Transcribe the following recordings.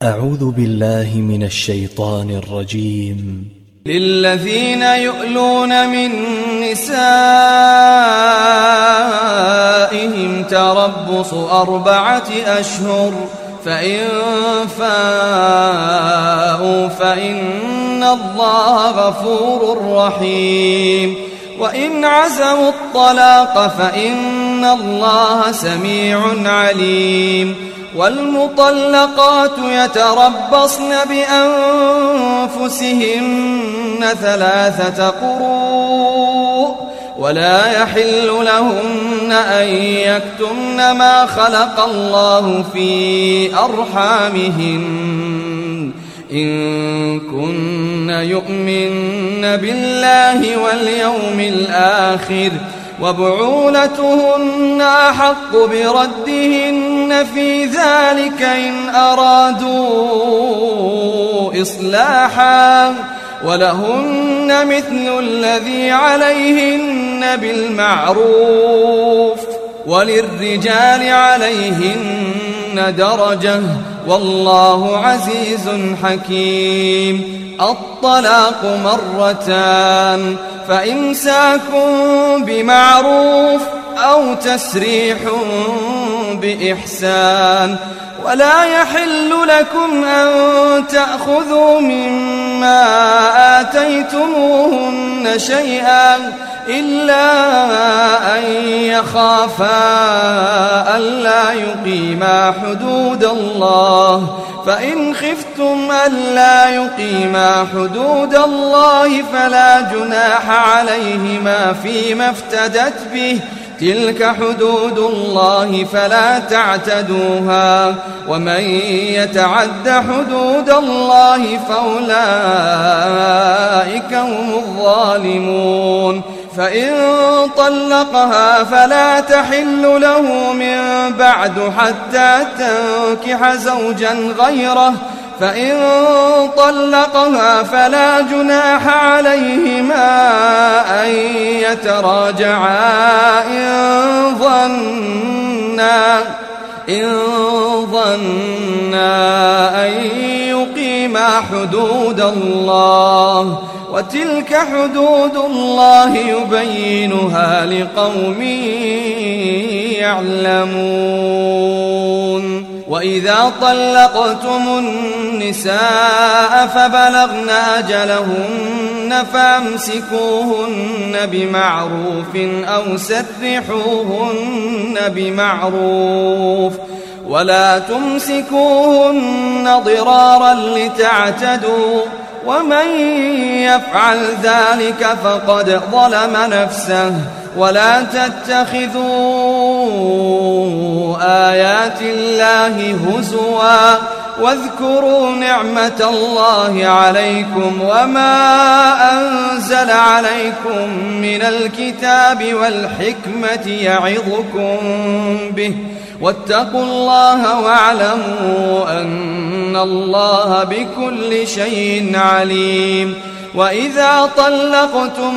أعوذ بالله من الشيطان الرجيم. للذين يؤلون من نسائهم تربص 4 أشهر، فإن فاءوا فإن الله غفور رحيم، وإن عزموا الطلاق فإن الله سميع عليم. والمطلقات يتربصن بأنفسهن 3 قروء، ولا يحل لهن أن يكتمن ما خلق الله في أرحامهن إن كن يؤمن بالله واليوم الآخر، وبعولتهن أحق بردهن في ذلك إن أرادوا إصلاحا، ولهن مثل الذي عليهن بالمعروف، وللرجال عليهن درجة، والله عزيز حكيم. الطلاق 2، فإمساك بمعروف أو تسريح بإحسان، ولا يحل لكم أن تأخذوا مما آتيتموهن شيئا إلا أن يخافا ألا يقيما حدود الله، فإن خفتم ألا يقيما حدود الله فلا جناح عليهما فيما افتدت به، تلك حدود الله فلا تعتدوها، ومن يتعد حدود الله فأولئك هم الظالمون. فإن طلقها فلا تحل له من بعد حتى تنكح زوجا غيره، فإن طلقها فلا جناح عليهما أن يتراجعا إن ظنا أن يقيما حدود الله، وتلك حدود الله يبينها لقوم يعلمون. وإذا طلقتم النساء فبلغن أجلهن فامسكوهن بمعروف أو سرحوهن بمعروف، ولا تمسكوهن ضرارا لتعتدوا، ومن يفعل ذلك فقد ظلم نفسه. ولا تتخذوا آيات الله هزوا، واذكروا نعمة الله عليكم وما أنزل عليكم من الكتاب والحكمة يعظكم به، واتقوا الله واعلموا أن الله بكل شيء عليم. وإذا طلقتم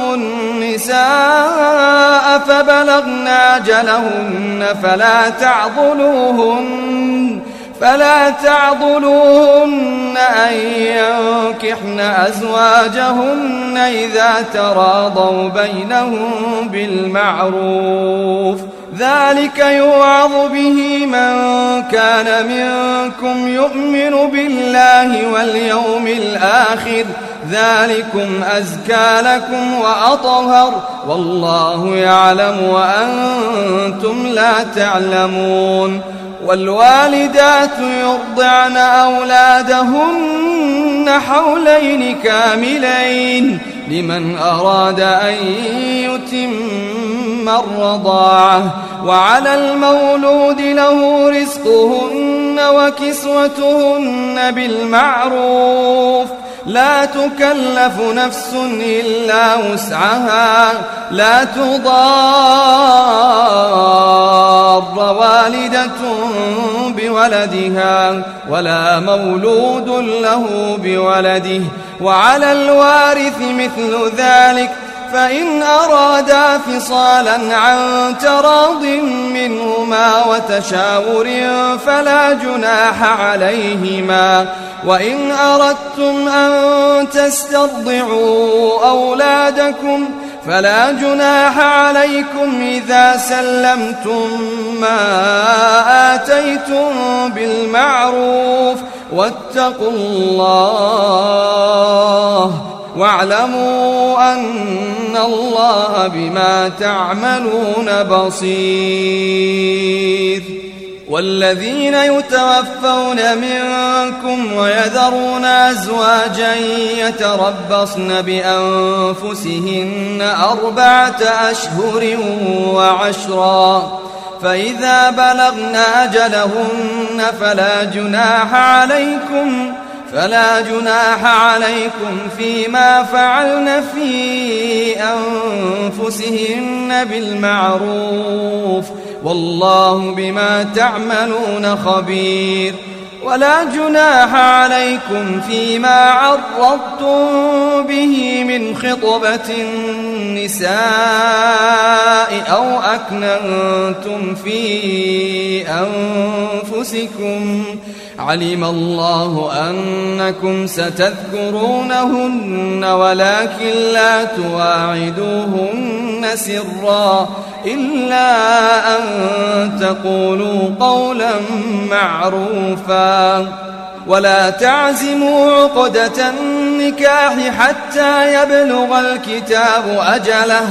النساء فبلغن أجلهن فلا تعضلوهن أن ينكحن أزواجهن إذا تراضوا بينهم بالمعروف، ذلك يوعظ به من كان منكم يؤمن بالله واليوم الآخر، ذلكم أزكى لكم وأطهر، والله يعلم وأنتم لا تعلمون. والوالدات يرضعن أولادهن حولين كاملين لمن أراد أن يتم الرضاعة، وعلى المولود له رزقهن وكسوتهن بالمعروف، لا تكلف نفس إلا وسعها، لا تضار والدة بولدها ولا مولود له بولده، وعلى الوارث مثل ذلك، فإن أرادا فصالا عن تراض منهما وتشاور فلا جناح عليهما. وإن أردتم أن تسترضعوا أولادكم فلا جناح عليكم إذا سلمتم ما آتيتم بالمعروف واتقوا الله واعلموا أن الله بما تعملون بصير. والذين يتوفون منكم ويذرون أزواجا يتربصن بأنفسهن 4 أشهر وعشرا فإذا بلغن أجلهن فلا جناح عليكم فيما فعلن في أنفسهن بالمعروف والله بما تعملون خبير. ولا جناح عليكم فيما عرضتم به من خطبة النساء أو أكننتم في أنفسكم علم الله أنكم ستذكرونهن ولكن لا تواعدوهن سرا إلا أن تقولوا قولا معروفا. ولا تعزموا عقدة النكاح حتى يبلغ الكتاب أجله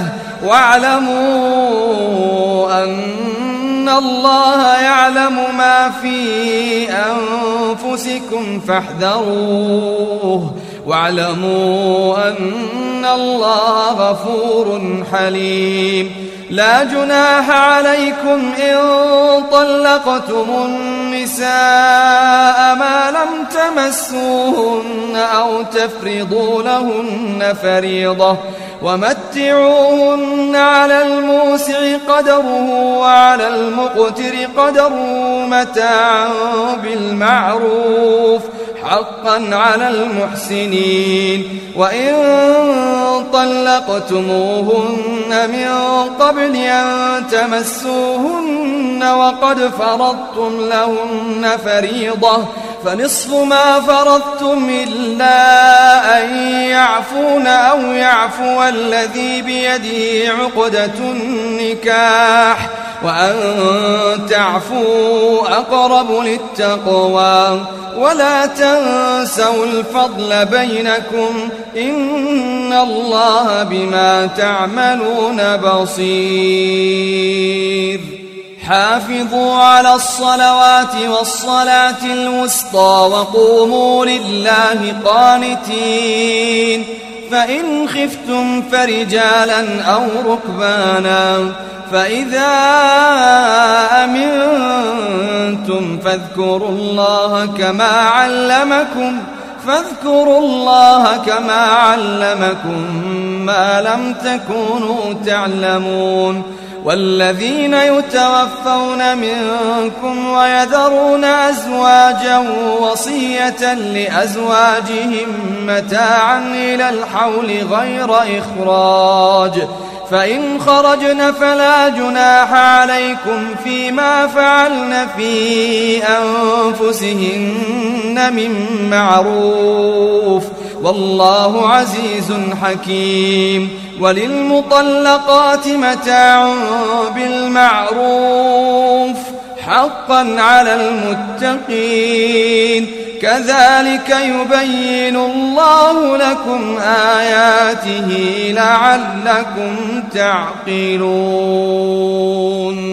واعلموا أن الله يعلم ما في أنفسكم فاحذروه واعلموا أن الله غفور حليم. لا جناح عليكم إن طلقتم النساء ما لم تمسوهن أو تفرضوا لهن فريضة ومتعوهن على الموسع قدره وعلى المقتر قدره متاعا بالمعروف حقا على المحسنين. وإن طلقتموهن من قبل أن تمسوهن وقد فرضتم لهن فريضة فنصف ما فرضتم إلا أن يعفون أو يعفو الذي بيده عقدة النكاح وأن تعفوا أقرب للتقوى. ولا تنسوا الفضل بينكم إن الله بما تعملون بصير. حافظوا على الصلوات والصلاة الوسطى وقوموا لله قانتين. فإن خفتم فرجالا أو ركبانا فإذا أمنتم فاذكروا الله كما علمكم ما لم تكونوا تعلمون. والذين يتوفون منكم ويذرون أزواجا وصية لأزواجهم متاعا إلى الحول غير إخراج فإن خرجن فلا جناح عليكم فيما فعلن في أنفسهن من معروف والله عزيز حكيم. وللمطلقات متاع بالمعروف حقا على المتقين كذلك يبين الله لكم آياته لعلكم تعقلون.